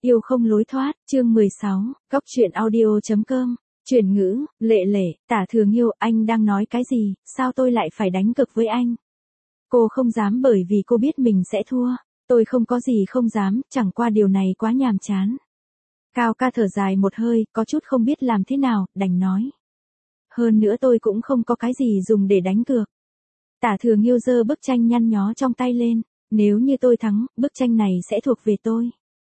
Yêu không lối thoát, chương 16, Cóc truyện audio.com, chuyển ngữ, Lệ Lệ, Tả Thường Yêu, anh đang nói cái gì, sao tôi lại phải đánh cực với anh? Cô không dám bởi vì cô biết mình sẽ thua. Tôi không có gì không dám, chẳng qua điều này quá nhàm chán. Cao ca thở dài một hơi, có chút không biết làm thế nào, đành nói. Hơn nữa tôi cũng không có cái gì dùng để đánh cược. Tả Thường Yêu giơ bức tranh nhăn nhó trong tay lên. Nếu như tôi thắng, bức tranh này sẽ thuộc về tôi.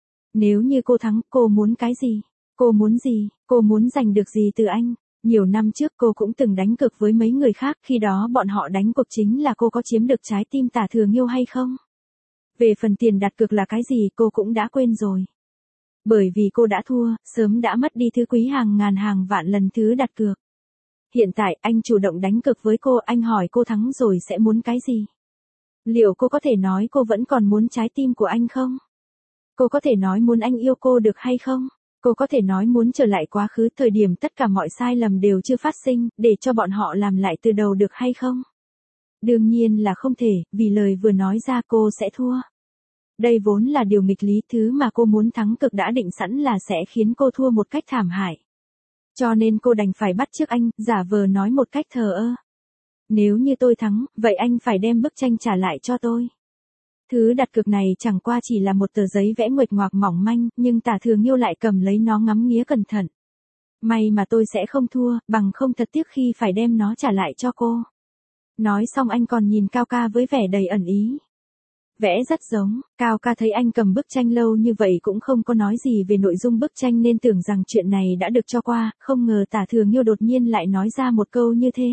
Nếu như cô thắng, cô muốn cái gì? Cô muốn gì? Cô muốn giành được gì từ anh? Nhiều năm trước cô cũng từng đánh cược với mấy người khác, khi đó bọn họ đánh cuộc chính là cô có chiếm được trái tim Tả Thường Yêu hay không? Về phần tiền đặt cược là cái gì cô cũng đã quên rồi. Bởi vì cô đã thua, sớm đã mất đi thứ quý hàng ngàn hàng vạn lần thứ đặt cược. Hiện tại anh chủ động đánh cược với cô, anh hỏi cô thắng rồi sẽ muốn cái gì? Liệu cô có thể nói cô vẫn còn muốn trái tim của anh không? Cô có thể nói muốn anh yêu cô được hay không? Cô có thể nói muốn trở lại quá khứ thời điểm tất cả mọi sai lầm đều chưa phát sinh, để cho bọn họ làm lại từ đầu được hay không? Đương nhiên là không thể, vì lời vừa nói ra cô sẽ thua. Đây vốn là điều nghịch lý, thứ mà cô muốn thắng cực đã định sẵn là sẽ khiến cô thua một cách thảm hại. Cho nên cô đành phải bắt chước anh, giả vờ nói một cách thờ ơ. Nếu như tôi thắng, vậy anh phải đem bức tranh trả lại cho tôi. Thứ đặt cược này chẳng qua chỉ là một tờ giấy vẽ nguệch ngoạc mỏng manh, nhưng Tả Thường Yêu lại cầm lấy nó ngắm nghía cẩn thận. May mà tôi sẽ không thua, bằng không thật tiếc khi phải đem nó trả lại cho cô. Nói xong anh còn nhìn Cao ca với vẻ đầy ẩn ý. Vẽ rất giống, Cao ca thấy anh cầm bức tranh lâu như vậy cũng không có nói gì về nội dung bức tranh nên tưởng rằng chuyện này đã được cho qua, không ngờ Tả Thường Yêu đột nhiên lại nói ra một câu như thế.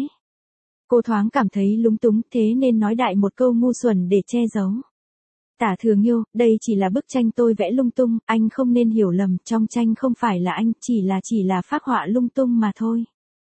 Cô thoáng cảm thấy lúng túng, thế nên nói đại một câu ngu xuẩn để che giấu. Tả Thường Yêu, đây chỉ là bức tranh tôi vẽ lung tung, anh không nên hiểu lầm, trong tranh không phải là anh, chỉ là phác họa lung tung mà thôi.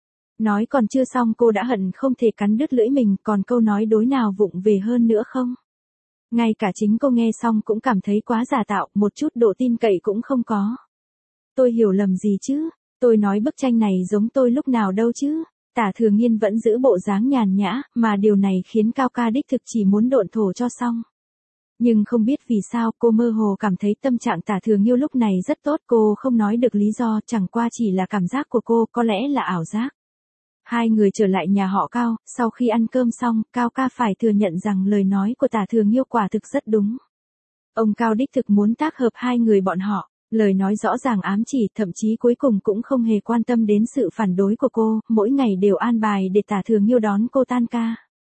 Nói còn chưa xong cô đã hận không thể cắn đứt lưỡi mình, còn câu nói đối nào vụng về hơn nữa không? Ngay cả chính cô nghe xong cũng cảm thấy quá giả tạo, một chút độ tin cậy cũng không có. Tôi hiểu lầm gì chứ? Tôi nói bức tranh này giống tôi lúc nào đâu chứ? Tả Thường Yên vẫn giữ bộ dáng nhàn nhã, mà điều này khiến Cao ca đích thực chỉ muốn độn thổ cho xong. Nhưng không biết vì sao cô mơ hồ cảm thấy tâm trạng Tả Thường Yêu lúc này rất tốt, cô không nói được lý do, chẳng qua chỉ là cảm giác của cô, có lẽ là ảo giác. Hai người trở lại nhà họ Cao, sau khi ăn cơm xong, Cao ca phải thừa nhận rằng lời nói của Tả Thường Yêu quả thực rất đúng. Ông Cao đích thực muốn tác hợp hai người bọn họ, lời nói rõ ràng ám chỉ, thậm chí cuối cùng cũng không hề quan tâm đến sự phản đối của cô, mỗi ngày đều an bài để Tả Thường Yêu đón cô tan ca.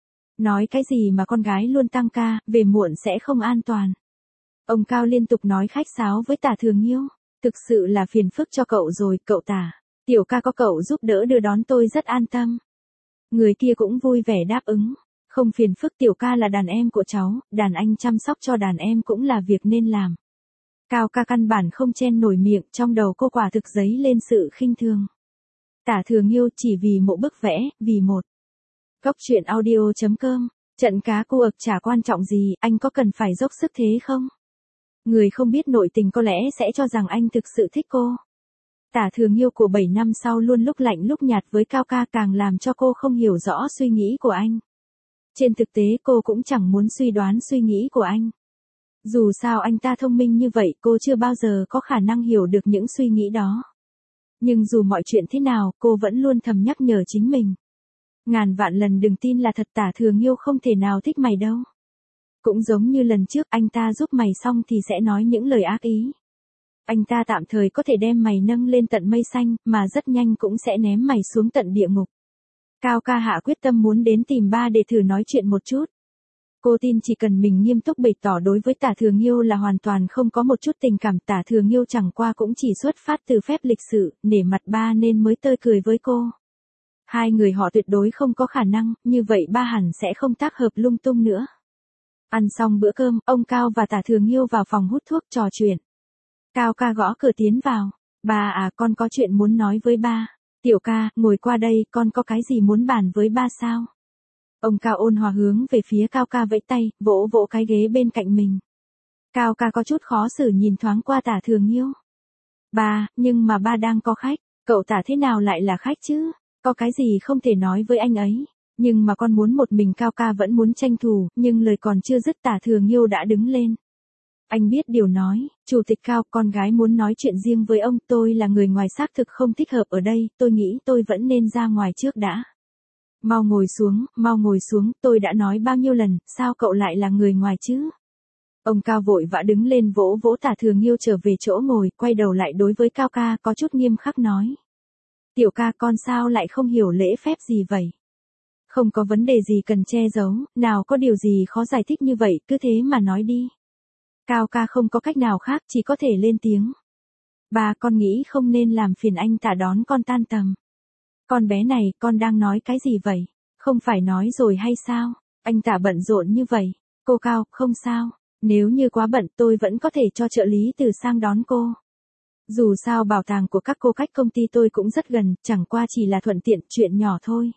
Nói cái gì mà con gái luôn tăng ca, về muộn sẽ không an toàn. Ông Cao liên tục nói khách sáo với Tả Thường Yêu, thực sự là phiền phức cho cậu rồi, cậu Tả. Tiểu ca có cậu giúp đỡ đưa đón tôi rất an tâm. Người kia cũng vui vẻ đáp ứng. Không phiền phức, tiểu ca là đàn em của cháu, đàn anh chăm sóc cho đàn em cũng là việc nên làm. Cao ca căn bản không chen nổi miệng, trong đầu cô quả thực dấy lên sự khinh thường. Tả Thường Yêu chỉ vì một bức vẽ, vì một. Cóc truyện audio.com, trận cá cua ực chả quan trọng gì, anh có cần phải dốc sức thế không? Người không biết nội tình có lẽ sẽ cho rằng anh thực sự thích cô. Tả Thường Yêu của 7 năm sau luôn lúc lạnh lúc nhạt với Cao ca càng làm cho cô không hiểu rõ suy nghĩ của anh. Trên thực tế cô cũng chẳng muốn suy đoán suy nghĩ của anh. Dù sao anh ta thông minh như vậy cô chưa bao giờ có khả năng hiểu được những suy nghĩ đó. Nhưng dù mọi chuyện thế nào cô vẫn luôn thầm nhắc nhở chính mình. Ngàn vạn lần đừng tin là thật, Tả Thường Yêu không thể nào thích mày đâu. Cũng giống như lần trước anh ta giúp mày xong thì sẽ nói những lời ác ý. Anh ta tạm thời có thể đem mày nâng lên tận mây xanh, mà rất nhanh cũng sẽ ném mày xuống tận địa ngục. Cao ca hạ quyết tâm muốn đến tìm ba để thử nói chuyện một chút. Cô tin chỉ cần mình nghiêm túc bày tỏ đối với Tả Thường Yêu là hoàn toàn không có một chút tình cảm, Tả Thường Yêu chẳng qua cũng chỉ xuất phát từ phép lịch sự, nể mặt ba nên mới tươi cười với cô. Hai người họ tuyệt đối không có khả năng, như vậy ba hẳn sẽ không tác hợp lung tung nữa. Ăn xong bữa cơm, ông Cao và Tả Thường Yêu vào phòng hút thuốc trò chuyện. Cao ca gõ cửa tiến vào. Ba à, con có chuyện muốn nói với ba. Tiểu ca, ngồi qua đây, con có cái gì muốn bàn với ba sao? Ông Cao ôn hòa hướng về phía Cao ca vẫy tay, vỗ vỗ cái ghế bên cạnh mình. Cao ca có chút khó xử nhìn thoáng qua Tả Thường Yêu. Ba, nhưng mà ba đang có khách, cậu Tả thế nào lại là khách chứ? Có cái gì không thể nói với anh ấy? Nhưng mà con muốn một mình, Cao ca vẫn muốn tranh thủ, nhưng lời còn chưa dứt Tả Thường Yêu đã đứng lên. Anh biết điều nói, Chủ tịch Cao, con gái muốn nói chuyện riêng với ông, tôi là người ngoài xác thực không thích hợp ở đây, tôi nghĩ tôi vẫn nên ra ngoài trước đã. Mau ngồi xuống, tôi đã nói bao nhiêu lần, sao cậu lại là người ngoài chứ? Ông Cao vội vã đứng lên vỗ vỗ Tả Thừa Nghiêu trở về chỗ ngồi, quay đầu lại đối với Cao ca có chút nghiêm khắc nói. Tiểu ca, con sao lại không hiểu lễ phép gì vậy? Không có vấn đề gì cần che giấu, nào có điều gì khó giải thích như vậy, cứ thế mà nói đi. Cao ca không có cách nào khác, chỉ có thể lên tiếng. Ba, con nghĩ không nên làm phiền anh Tả đón con tan tầm. Con bé này, con đang nói cái gì vậy? Không phải nói rồi hay sao? Anh Tả bận rộn như vậy. Cô Cao, không sao. Nếu như quá bận tôi vẫn có thể cho trợ lý từ sang đón cô. Dù sao bảo tàng của các cô cách công ty tôi cũng rất gần, chẳng qua chỉ là thuận tiện, chuyện nhỏ thôi.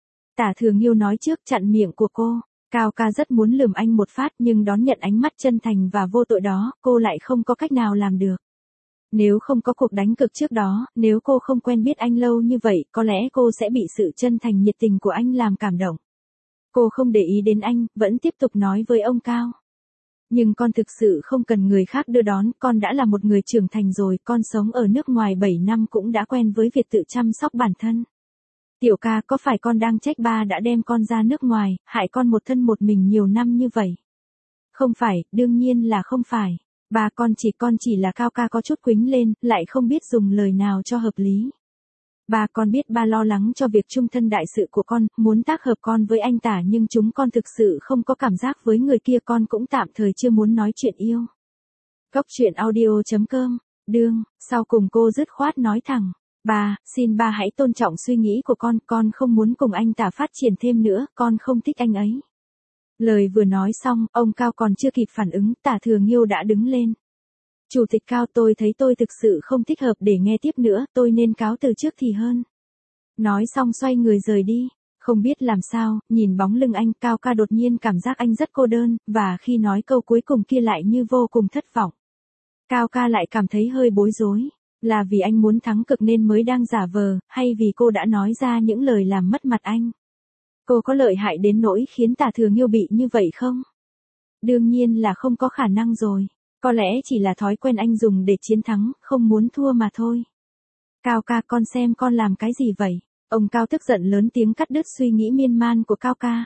Tả Thừa Nghiêu nói trước chặn miệng của cô. Cao ca rất muốn lườm anh một phát nhưng đón nhận ánh mắt chân thành và vô tội đó, cô lại không có cách nào làm được. Nếu không có cuộc đánh cực trước đó, nếu cô không quen biết anh lâu như vậy, có lẽ cô sẽ bị sự chân thành nhiệt tình của anh làm cảm động. Cô không để ý đến anh, vẫn tiếp tục nói với ông Cao. Nhưng con thực sự không cần người khác đưa đón, con đã là một người trưởng thành rồi, con sống ở nước ngoài 7 năm cũng đã quen với việc tự chăm sóc bản thân. Tiểu ca, có phải con đang trách ba đã đem con ra nước ngoài, hại con một thân một mình nhiều năm như vậy? Không phải, đương nhiên là không phải. Ba, con chỉ là Cao ca có chút quĩnh lên, lại không biết dùng lời nào cho hợp lý. Ba, con biết ba lo lắng cho việc chung thân đại sự của con, muốn tác hợp con với anh Tả nhưng chúng con thực sự không có cảm giác với người kia, con cũng tạm thời chưa muốn nói chuyện yêu. Góc truyện audio.com, đương, sau cùng cô dứt khoát nói thẳng. Ba, xin ba hãy tôn trọng suy nghĩ của con không muốn cùng anh Tả phát triển thêm nữa, con không thích anh ấy. Lời vừa nói xong, ông Cao còn chưa kịp phản ứng, Tả Thừa Nghiêu đã đứng lên. Chủ tịch Cao, tôi thấy tôi thực sự không thích hợp để nghe tiếp nữa, tôi nên cáo từ trước thì hơn. Nói xong xoay người rời đi. Không biết làm sao, nhìn bóng lưng anh, Cao ca đột nhiên cảm giác anh rất cô đơn, và khi nói câu cuối cùng kia lại như vô cùng thất vọng. Cao ca lại cảm thấy hơi bối rối. Là vì anh muốn thắng cực nên mới đang giả vờ, hay vì cô đã nói ra những lời làm mất mặt anh? Cô có lợi hại đến nỗi khiến Tả Thừa Nghiêu bị như vậy không? Đương nhiên là không có khả năng rồi. Có lẽ chỉ là thói quen anh dùng để chiến thắng, không muốn thua mà thôi. Cao ca, con xem con làm cái gì vậy? Ông Cao tức giận lớn tiếng cắt đứt suy nghĩ miên man của Cao ca.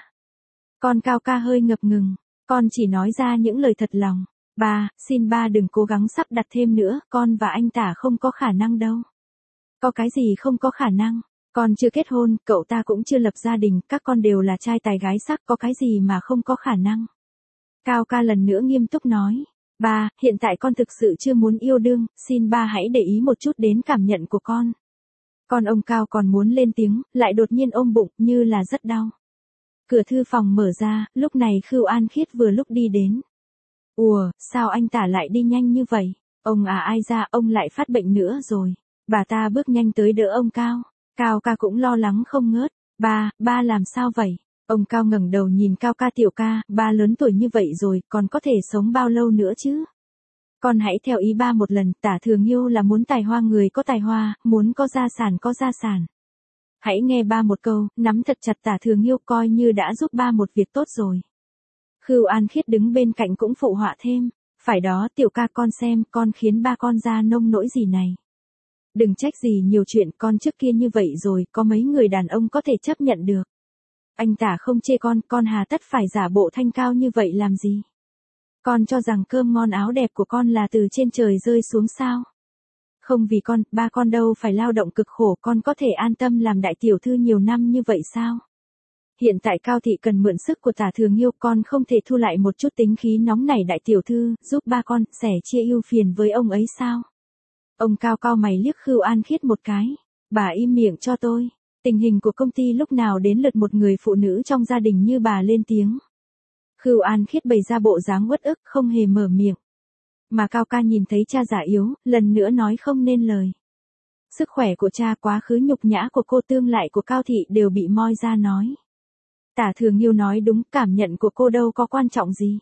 Cao ca hơi ngập ngừng. Con chỉ nói ra những lời thật lòng. Ba, xin ba đừng cố gắng sắp đặt thêm nữa, con và anh Tả không có khả năng đâu. Có cái gì không có khả năng? Con chưa kết hôn, cậu ta cũng chưa lập gia đình, các con đều là trai tài gái sắc, có cái gì mà không có khả năng? Cao ca lần nữa nghiêm túc nói. Ba, hiện tại con thực sự chưa muốn yêu đương, xin ba hãy để ý một chút đến cảm nhận của con. Ông Cao còn muốn lên tiếng, lại đột nhiên ôm bụng, như là rất đau. Cửa thư phòng mở ra, lúc này Khưu An Khiết vừa lúc đi đến. Ủa, sao anh Tả lại đi nhanh như vậy? Ông à, ai ra, ông lại phát bệnh nữa rồi. Bà ta bước nhanh tới đỡ ông Cao. Cao ca cũng lo lắng không ngớt. Ba làm sao vậy? Ông Cao ngẩng đầu nhìn Cao ca, tiểu ca, ba lớn tuổi như vậy rồi, còn có thể sống bao lâu nữa chứ? Con hãy theo ý ba một lần, Tả Thừa Nghiêu là muốn tài hoa người có tài hoa, muốn có gia sản có gia sản. Hãy nghe ba một câu, nắm thật chặt Tả Thừa Nghiêu, coi như đã giúp ba một việc tốt rồi. Khưu An Khiết đứng bên cạnh cũng phụ họa thêm. Phải đó, tiểu ca, con xem, con khiến ba con ra nông nỗi gì này. Đừng trách gì nhiều chuyện, con trước kia như vậy rồi, có mấy người đàn ông có thể chấp nhận được. Anh Tả không chê con hà tất phải giả bộ thanh cao như vậy làm gì? Con cho rằng cơm ngon áo đẹp của con là từ trên trời rơi xuống sao? Không vì ba con đâu phải lao động cực khổ, con có thể an tâm làm đại tiểu thư nhiều năm như vậy sao? Hiện tại Cao thị cần mượn sức của Tả Thừa Nghiêu, con không thể thu lại một chút tính khí nóng nảy đại tiểu thư, giúp ba con sẻ chia ưu phiền với ông ấy sao? Ông Cao cau mày liếc Khưu An Khiết một cái. Bà im miệng cho tôi. Tình hình của công ty lúc nào đến lượt một người phụ nữ trong gia đình như bà lên tiếng. Khưu An Khiết bày ra bộ dáng uất ức, không hề mở miệng. Mà Cao ca nhìn thấy cha già yếu, lần nữa nói không nên lời. Sức khỏe của cha, quá khứ nhục nhã của cô, tương lại của Cao thị đều bị moi ra nói. Tả Thừa Nghiêu nói đúng, cảm nhận của cô đâu có quan trọng gì.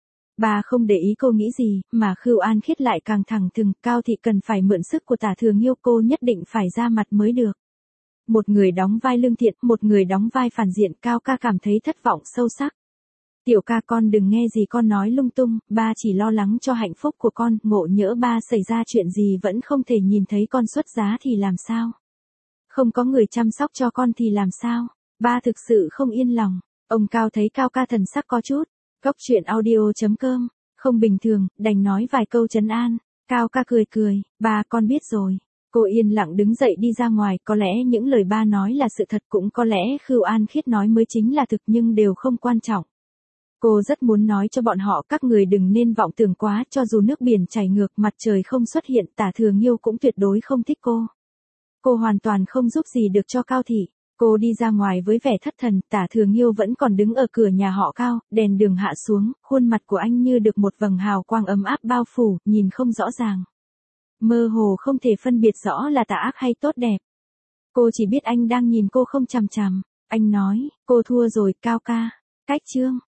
Bà không để ý cô nghĩ gì, mà Khưu An Khiết lại càng thẳng thừng, Cao thị cần phải mượn sức của Tả Thừa Nghiêu, cô nhất định phải ra mặt mới được. Một người đóng vai lương thiện, một người đóng vai phản diện, Cao ca cảm thấy thất vọng sâu sắc. Tiểu ca con đừng nghe gì con nói lung tung, ba chỉ lo lắng cho hạnh phúc của con, ngộ nhỡ ba xảy ra chuyện gì vẫn không thể nhìn thấy con xuất giá thì làm sao? Không có người chăm sóc cho con thì làm sao? Ba thực sự không yên lòng. Ông Cao thấy Cao ca thần sắc có chút. Cốc truyện audio.com. Không bình thường, đành nói vài câu trấn an. Cao ca cười cười, ba con biết rồi. Cô yên lặng đứng dậy đi ra ngoài, có lẽ những lời ba nói là sự thật, cũng có lẽ Khưu An Khiết nói mới chính là thực, nhưng đều không quan trọng. Cô rất muốn nói cho bọn họ các người đừng nên vọng tưởng quá, cho dù nước biển chảy ngược, mặt trời không xuất hiện, Tả Thừa Nghiêu cũng tuyệt đối không thích cô. Cô hoàn toàn không giúp gì được cho Cao thị. Cô đi ra ngoài với vẻ thất thần, Tả Thừa Nghiêu vẫn còn đứng ở cửa nhà họ Cao, đèn đường hạ xuống, khuôn mặt của anh như được một vầng hào quang ấm áp bao phủ, nhìn không rõ ràng. Mơ hồ không thể phân biệt rõ là tà ác hay tốt đẹp. Cô chỉ biết anh đang nhìn cô không chằm chằm. Anh nói, cô thua rồi Cao ca. Cách chương